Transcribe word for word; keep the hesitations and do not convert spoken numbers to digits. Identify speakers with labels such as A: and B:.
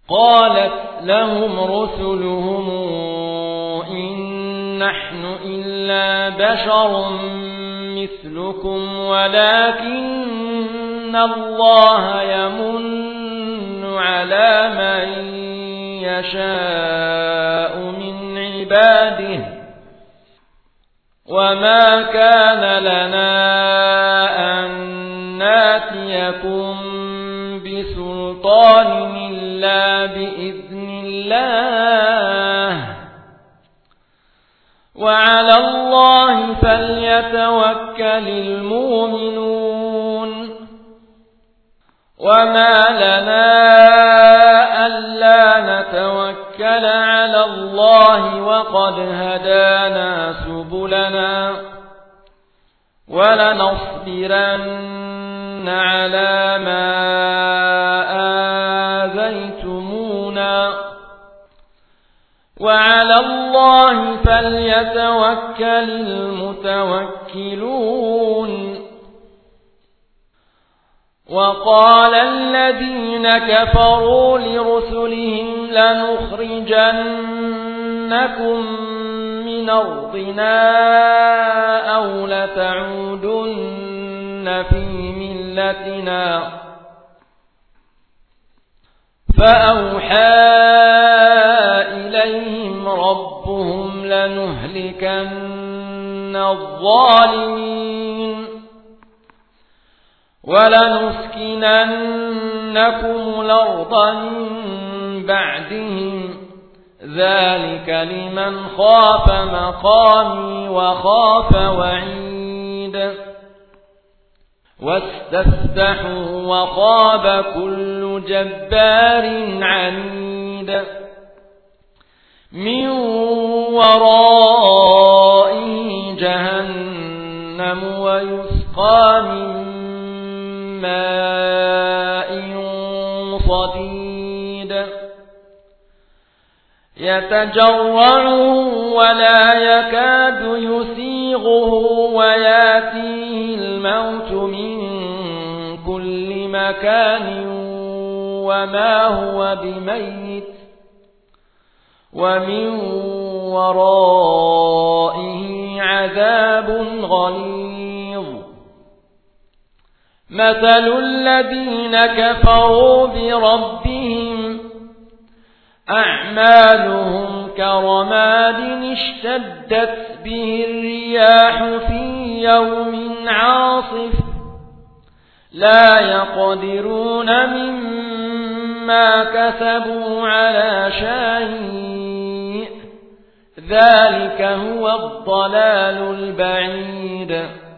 A: قالت لهم رسلهم إن نحن إلا بشر مثلكم ولكن الله يمن على من يشاء من عباده وما كان لنا أن ناتيكم بسلطان إلا بإذن الله وعلى الله فليتوكل المؤمنون وما لنا ألا نتوكل على الله وقد هدانا سبلنا ولنصبرن على ما آذيتمونا وعلى الله فليتوكل المتوكلون وقال الذين كفروا لرسلهم لنخرجنكم من أرضنا أو لتعودن في ملتنا فأوحى إليهم ربهم لنهلكن الظالمين ولنسكننكم الأرض من بعدهم ذلك لمن خاف مقامي وخاف وعيد واستفتحوا وخاب كل جبار عنيد من ورائه جهنم ويسقى من ماء صديد يتجرعه ولا يكاد يسيغه وياتيه الموت من كل مكان وما هو بميت ومن ورائه عذاب غليظ مثل الذين كفروا بربهم أعمالهم كرماد اشتدت به الرياح في يوم عاصف لا يقدرون مما كسبوا على شيء ذلك هو الضلال البعيد